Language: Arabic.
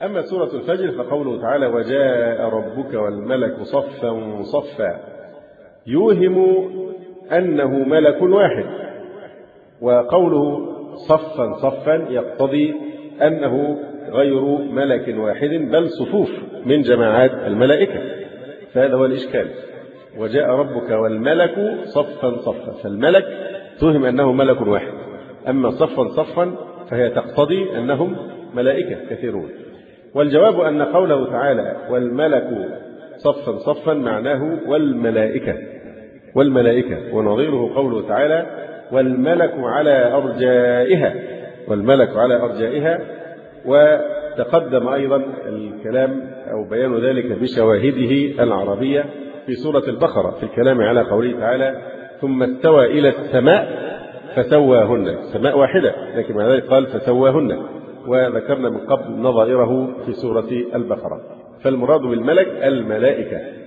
أما سورة الفجر فقوله تعالى وجاء ربك والملك صفا صفا يوهم أنه ملك واحد، وقوله صفا صفا يقتضي أنه غير ملك واحد بل صفوف من جماعات الملائكة، فهذا هو الإشكال. وجاء ربك والملك صفا صفا، فالملك توهم أنه ملك واحد، أما صفا صفا فهي تقتضي أنهم ملائكة كثيرون. والجواب أن قوله تعالى والملك صفا صفا معناه والملائكة ونظيره قوله تعالى والملك على أرجائها. وتقدم أيضا الكلام أو بيان ذلك بشواهده العربية في سورة البقرة في الكلام على قوله تعالى ثم استوى إلى السماء فسواهن، سماء واحدة لكن مع ذلك قال فسواهن، وذكرنا من قبل نظائره في سورة البقرة. فالمراد بالملك الملائكة،